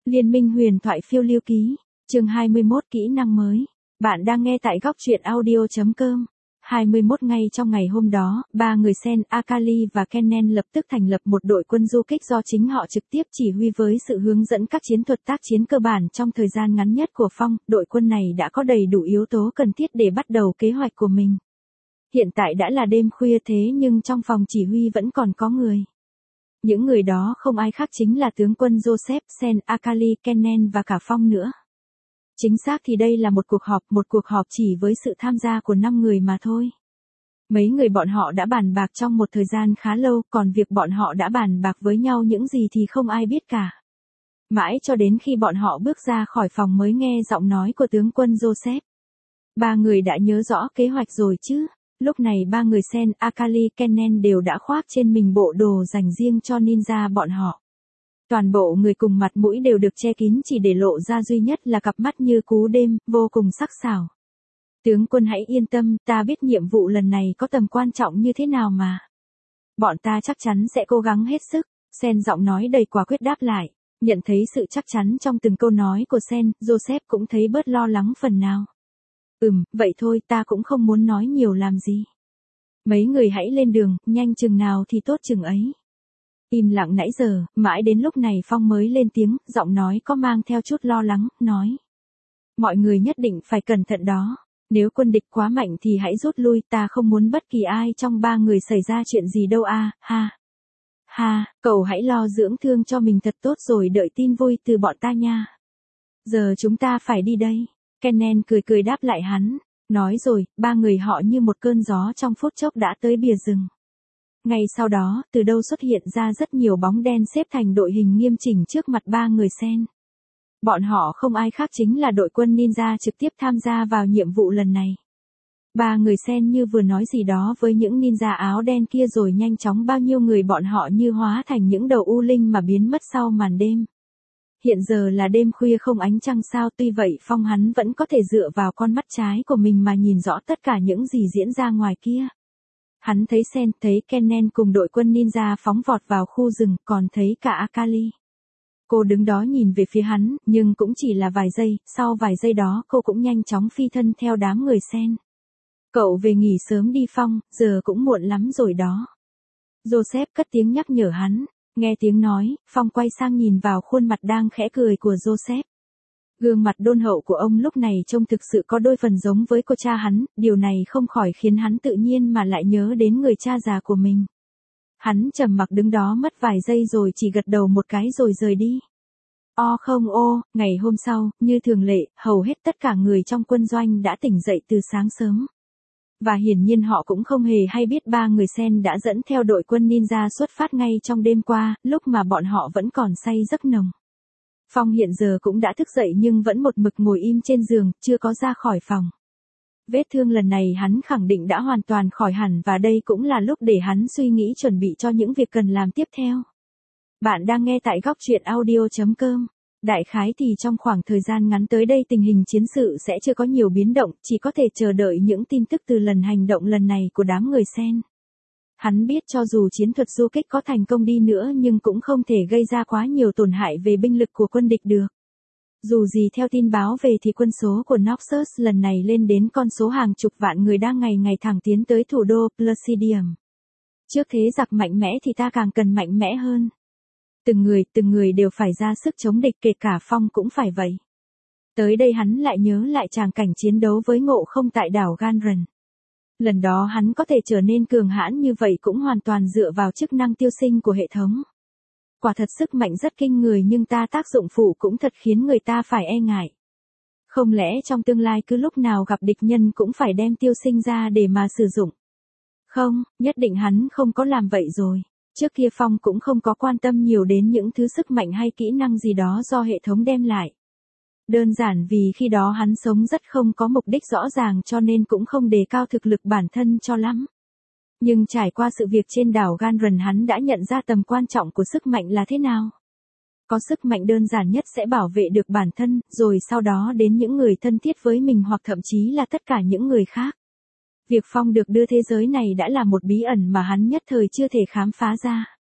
Liên minh huyền thoại phiêu lưu ký, chương 21 kỹ năng mới. Bạn đang nghe tại góc truyện audio.com. 21 ngày trong ngày hôm đó, ba người Sen, Akali và Kennen lập tức thành lập một đội quân du kích do chính họ trực tiếp chỉ huy với sự hướng dẫn các chiến thuật tác chiến cơ bản trong thời gian ngắn nhất của Phong. Đội quân này đã có đầy đủ yếu tố cần thiết để bắt đầu kế hoạch của mình. Hiện tại đã là đêm khuya thế nhưng trong phòng chỉ huy vẫn còn có người. Những người đó không ai khác chính là tướng quân Joseph, Sen, Akali, Kennen và cả Phong nữa. Chính xác thì đây là một cuộc họp chỉ với sự tham gia của 5 người mà thôi. Mấy người bọn họ đã bàn bạc trong một thời gian khá lâu, còn việc bọn họ đã bàn bạc với nhau những gì thì không ai biết cả. Mãi cho đến khi bọn họ bước ra khỏi phòng mới nghe giọng nói của tướng quân Joseph. Ba người đã nhớ rõ kế hoạch rồi chứ? Lúc này ba người Sen, Akali, Kennen đều đã khoác trên mình bộ đồ dành riêng cho ninja bọn họ. Toàn bộ người cùng mặt mũi đều được che kín chỉ để lộ ra duy nhất là cặp mắt như cú đêm, vô cùng sắc sảo. Tướng quân hãy yên tâm, ta biết nhiệm vụ lần này có tầm quan trọng như thế nào mà. Bọn ta chắc chắn sẽ cố gắng hết sức, Sen giọng nói đầy quả quyết đáp lại. Nhận thấy sự chắc chắn trong từng câu nói của Sen, Joseph cũng thấy bớt lo lắng phần nào. Vậy thôi, ta cũng không muốn nói nhiều làm gì. Mấy người hãy lên đường, nhanh chừng nào thì tốt chừng ấy. Im lặng nãy giờ, mãi đến lúc này Phong mới lên tiếng, giọng nói có mang theo chút lo lắng, nói. Mọi người nhất định phải cẩn thận đó. Nếu quân địch quá mạnh thì hãy rút lui, ta không muốn bất kỳ ai trong ba người xảy ra chuyện gì đâu ha. Cậu hãy lo dưỡng thương cho mình thật tốt rồi đợi tin vui từ bọn ta nha. Giờ chúng ta phải đi đây. Kennen cười đáp lại hắn. Nói rồi, ba người họ như một cơn gió trong phút chốc đã tới bìa rừng. Ngay sau đó, từ đâu xuất hiện ra rất nhiều bóng đen xếp thành đội hình nghiêm chỉnh trước mặt ba người Sen. Bọn họ không ai khác chính là đội quân ninja trực tiếp tham gia vào nhiệm vụ lần này. Ba người Sen như vừa nói gì đó với những ninja áo đen kia rồi nhanh chóng bao nhiêu người bọn họ như hóa thành những đầu u linh mà biến mất sau màn đêm. Hiện giờ là đêm khuya không ánh trăng sao, tuy vậy Phong hắn vẫn có thể dựa vào con mắt trái của mình mà nhìn rõ tất cả những gì diễn ra ngoài kia. Hắn thấy Sen, thấy Kennen cùng đội quân ninja phóng vọt vào khu rừng, còn thấy cả Akali. Cô đứng đó nhìn về phía hắn, nhưng cũng chỉ là vài giây, sau vài giây đó cô cũng nhanh chóng phi thân theo đám người Sen. Cậu về nghỉ sớm đi Phong, giờ cũng muộn lắm rồi đó. Joseph cất tiếng nhắc nhở hắn. Nghe tiếng nói, Phong quay sang nhìn vào khuôn mặt đang khẽ cười của Joseph. Gương mặt đôn hậu của ông lúc này trông thực sự có đôi phần giống với cô cha hắn, điều này không khỏi khiến hắn tự nhiên mà lại nhớ đến người cha già của mình. Hắn trầm mặc đứng đó mất vài giây rồi chỉ gật đầu một cái rồi rời đi. Ngày hôm sau, như thường lệ, hầu hết tất cả người trong quân doanh đã tỉnh dậy từ sáng sớm. Và hiển nhiên họ cũng không hề hay biết ba người Sen đã dẫn theo đội quân ninja xuất phát ngay trong đêm qua, lúc mà bọn họ vẫn còn say giấc nồng. Phong hiện giờ cũng đã thức dậy nhưng vẫn một mực ngồi im trên giường, chưa có ra khỏi phòng. Vết thương lần này hắn khẳng định đã hoàn toàn khỏi hẳn và đây cũng là lúc để hắn suy nghĩ chuẩn bị cho những việc cần làm tiếp theo. Bạn đang nghe tại góc truyện audio.com. Đại khái thì trong khoảng thời gian ngắn tới đây tình hình chiến sự sẽ chưa có nhiều biến động, chỉ có thể chờ đợi những tin tức từ lần hành động lần này của đám người Sen. Hắn biết cho dù chiến thuật du kích có thành công đi nữa nhưng cũng không thể gây ra quá nhiều tổn hại về binh lực của quân địch được. Dù gì theo tin báo về thì quân số của Noxus lần này lên đến con số hàng chục vạn người đang ngày ngày thẳng tiến tới thủ đô Placidium. Trước thế giặc mạnh mẽ thì ta càng cần mạnh mẽ hơn. Từng người đều phải ra sức chống địch, kể cả Phong cũng phải vậy. Tới đây hắn lại nhớ lại tràng cảnh chiến đấu với Ngộ Không tại đảo Ganran. Lần đó hắn có thể trở nên cường hãn như vậy cũng hoàn toàn dựa vào chức năng tiêu sinh của hệ thống. Quả thật sức mạnh rất kinh người nhưng tác dụng phụ cũng thật khiến người ta phải e ngại. Không lẽ trong tương lai cứ lúc nào gặp địch nhân cũng phải đem tiêu sinh ra để mà sử dụng? Không, nhất định hắn không có làm vậy rồi. Trước kia Phong cũng không có quan tâm nhiều đến những thứ sức mạnh hay kỹ năng gì đó do hệ thống đem lại. Đơn giản vì khi đó hắn sống rất không có mục đích rõ ràng cho nên cũng không đề cao thực lực bản thân cho lắm. Nhưng trải qua sự việc trên đảo Ganran hắn đã nhận ra tầm quan trọng của sức mạnh là thế nào. Có sức mạnh đơn giản nhất sẽ bảo vệ được bản thân, rồi sau đó đến những người thân thiết với mình hoặc thậm chí là tất cả những người khác. Việc Phong được đưa thế giới này đã là một bí ẩn mà hắn nhất thời chưa thể khám phá ra.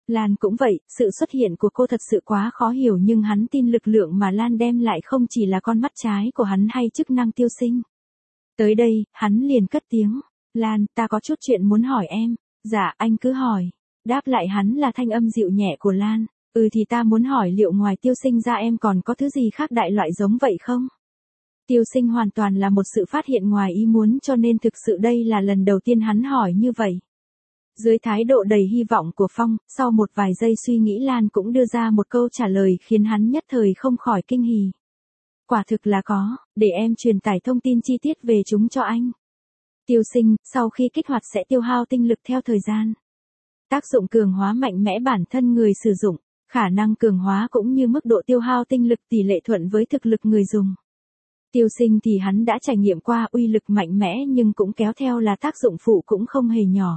Lan cũng vậy, sự xuất hiện của cô thật sự quá khó hiểu nhưng hắn tin lực lượng mà Lan đem lại không chỉ là con mắt trái của hắn hay chức năng tiêu sinh. Tới đây, hắn liền cất tiếng. Lan, ta có chút chuyện muốn hỏi em. Dạ, anh cứ hỏi. Đáp lại hắn là thanh âm dịu nhẹ của Lan. Thì ta muốn hỏi liệu ngoài tiêu sinh ra em còn có thứ gì khác đại loại giống vậy không? Tiêu sinh hoàn toàn là một sự phát hiện ngoài ý muốn cho nên thực sự đây là lần đầu tiên hắn hỏi như vậy. Dưới thái độ đầy hy vọng của Phong, sau một vài giây suy nghĩ Lan cũng đưa ra một câu trả lời khiến hắn nhất thời không khỏi kinh hỉ. Quả thực là có, để em truyền tải thông tin chi tiết về chúng cho anh. Tiêu sinh, sau khi kích hoạt sẽ tiêu hao tinh lực theo thời gian. Tác dụng cường hóa mạnh mẽ bản thân người sử dụng, khả năng cường hóa cũng như mức độ tiêu hao tinh lực tỷ lệ thuận với thực lực người dùng. Tiêu sinh thì hắn đã trải nghiệm qua uy lực mạnh mẽ nhưng cũng kéo theo là tác dụng phụ cũng không hề nhỏ.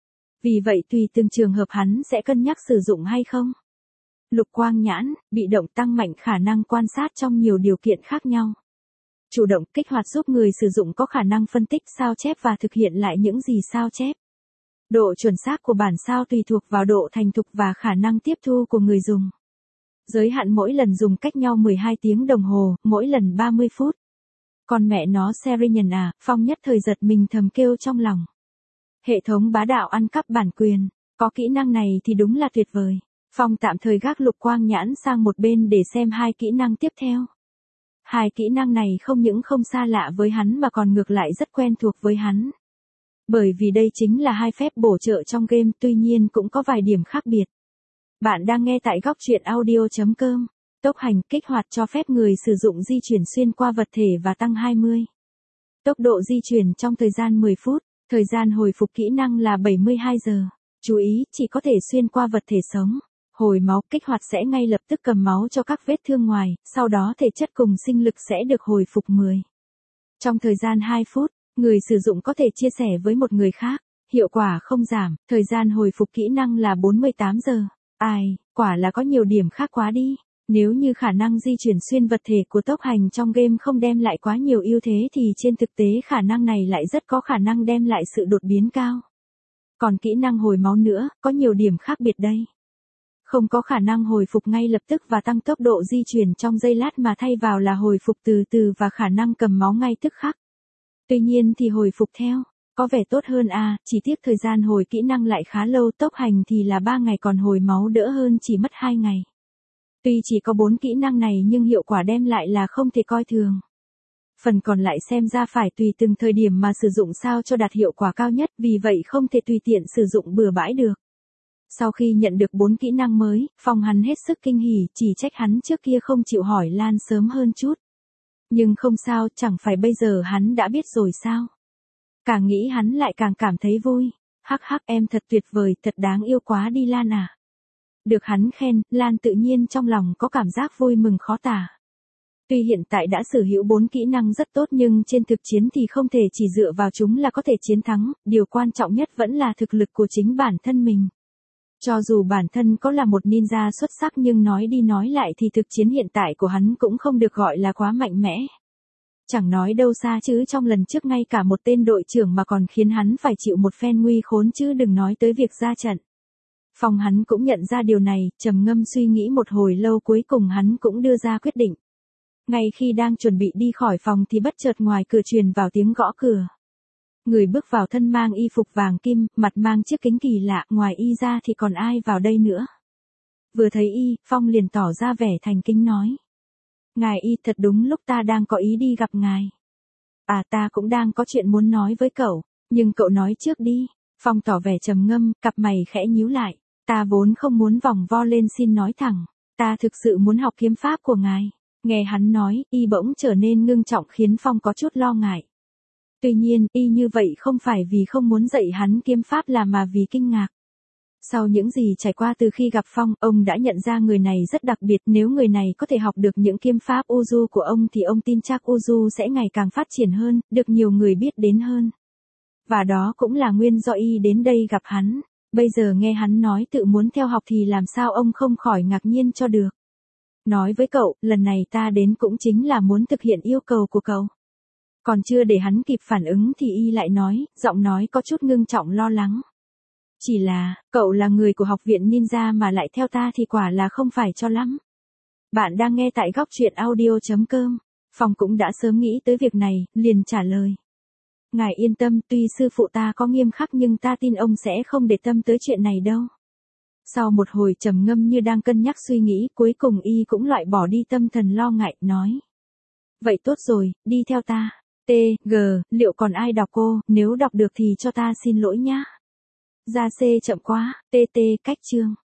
Vì vậy tùy từng trường hợp hắn sẽ cân nhắc sử dụng hay không. Lục quang nhãn, bị động tăng mạnh khả năng quan sát trong nhiều điều kiện khác nhau. Chủ động kích hoạt giúp người sử dụng có khả năng phân tích sao chép và thực hiện lại những gì sao chép. Độ chuẩn xác của bản sao tùy thuộc vào độ thành thục và khả năng tiếp thu của người dùng. Giới hạn mỗi lần dùng cách nhau 12 tiếng đồng hồ, mỗi lần 30 phút. Còn mẹ nó Serian à, Phong nhất thời giật mình thầm kêu trong lòng. Hệ thống bá đạo ăn cắp bản quyền, có kỹ năng này thì đúng là tuyệt vời. Phong tạm thời gác lục quang nhãn sang một bên để xem hai kỹ năng tiếp theo. Hai kỹ năng này không những không xa lạ với hắn mà còn ngược lại rất quen thuộc với hắn. Bởi vì đây chính là hai phép bổ trợ trong game, tuy nhiên cũng có vài điểm khác biệt. Bạn đang nghe tại góc truyện audio.com. Tốc hành kích hoạt cho phép người sử dụng di chuyển xuyên qua vật thể và tăng 20. Tốc độ di chuyển trong thời gian 10 phút, thời gian hồi phục kỹ năng là 72 giờ. Chú ý, chỉ có thể xuyên qua vật thể sống. Hồi máu kích hoạt sẽ ngay lập tức cầm máu cho các vết thương ngoài, sau đó thể chất cùng sinh lực sẽ được hồi phục 10. Trong thời gian 2 phút, người sử dụng có thể chia sẻ với một người khác, hiệu quả không giảm, thời gian hồi phục kỹ năng là 48 giờ. Ai, quả là có nhiều điểm khác quá đi. Nếu như khả năng di chuyển xuyên vật thể của tốc hành trong game không đem lại quá nhiều ưu thế thì trên thực tế khả năng này lại rất có khả năng đem lại sự đột biến cao. Còn kỹ năng hồi máu nữa, có nhiều điểm khác biệt đây. Không có khả năng hồi phục ngay lập tức và tăng tốc độ di chuyển trong giây lát mà thay vào là hồi phục từ từ và khả năng cầm máu ngay tức khắc. Tuy nhiên thì hồi phục theo, có vẻ tốt hơn chỉ tiếc thời gian hồi kỹ năng lại khá lâu, tốc hành thì là 3 ngày còn hồi máu đỡ hơn chỉ mất 2 ngày. Tuy chỉ có 4 kỹ năng này nhưng hiệu quả đem lại là không thể coi thường. Phần còn lại xem ra phải tùy từng thời điểm mà sử dụng sao cho đạt hiệu quả cao nhất, vì vậy không thể tùy tiện sử dụng bừa bãi được. Sau khi nhận được 4 kỹ năng mới, Phong hắn hết sức kinh hỉ, chỉ trách hắn trước kia không chịu hỏi Lan sớm hơn chút. Nhưng không sao, chẳng phải bây giờ hắn đã biết rồi sao. Càng nghĩ hắn lại càng cảm thấy vui. Hắc hắc, em thật tuyệt vời, thật đáng yêu quá đi Lan à. Được hắn khen, Lan tự nhiên trong lòng có cảm giác vui mừng khó tả. Tuy hiện tại đã sở hữu 4 kỹ năng rất tốt nhưng trên thực chiến thì không thể chỉ dựa vào chúng là có thể chiến thắng, điều quan trọng nhất vẫn là thực lực của chính bản thân mình. Cho dù bản thân có là một ninja xuất sắc nhưng nói đi nói lại thì thực chiến hiện tại của hắn cũng không được gọi là quá mạnh mẽ. Chẳng nói đâu xa chứ trong lần trước ngay cả một tên đội trưởng mà còn khiến hắn phải chịu một phen nguy khốn chứ đừng nói tới việc ra trận. Phong hắn cũng nhận ra điều này, trầm ngâm suy nghĩ một hồi lâu cuối cùng hắn cũng đưa ra quyết định. Ngay khi đang chuẩn bị đi khỏi phòng thì bất chợt ngoài cửa truyền vào tiếng gõ cửa. Người bước vào thân mang y phục vàng kim, mặt mang chiếc kính kỳ lạ, ngoài y ra thì còn ai vào đây nữa. Vừa thấy y, Phong liền tỏ ra vẻ thành kính nói. Ngài y, thật đúng lúc ta đang có ý đi gặp ngài. Ta cũng đang có chuyện muốn nói với cậu, nhưng cậu nói trước đi. Phong tỏ vẻ trầm ngâm, cặp mày khẽ nhíu lại. Ta vốn không muốn vòng vo lên xin nói thẳng, ta thực sự muốn học kiếm pháp của ngài. Nghe hắn nói, y bỗng trở nên ngưng trọng khiến Phong có chút lo ngại. Tuy nhiên, y như vậy không phải vì không muốn dạy hắn kiếm pháp mà vì kinh ngạc. Sau những gì trải qua từ khi gặp Phong, ông đã nhận ra người này rất đặc biệt, nếu người này có thể học được những kiếm pháp Uju của ông thì ông tin chắc Uju sẽ ngày càng phát triển hơn, được nhiều người biết đến hơn. Và đó cũng là nguyên do y đến đây gặp hắn. Bây giờ nghe hắn nói tự muốn theo học thì làm sao ông không khỏi ngạc nhiên cho được. Nói với cậu, lần này ta đến cũng chính là muốn thực hiện yêu cầu của cậu. Còn chưa để hắn kịp phản ứng thì y lại nói, giọng nói có chút ngưng trọng lo lắng. Chỉ là, cậu là người của học viện ninja mà lại theo ta thì quả là không phải cho lắm. Bạn đang nghe tại góc truyện audio.com. Phong cũng đã sớm nghĩ tới việc này, liền trả lời. Ngài yên tâm, tuy sư phụ ta có nghiêm khắc nhưng ta tin ông sẽ không để tâm tới chuyện này đâu. Sau một hồi trầm ngâm như đang cân nhắc suy nghĩ, cuối cùng y cũng loại bỏ đi tâm thần lo ngại, nói. Vậy tốt rồi, đi theo ta. T.G. Liệu còn ai đọc cô, nếu đọc được thì cho ta xin lỗi nhá. Ra C chậm quá, TT cách chương.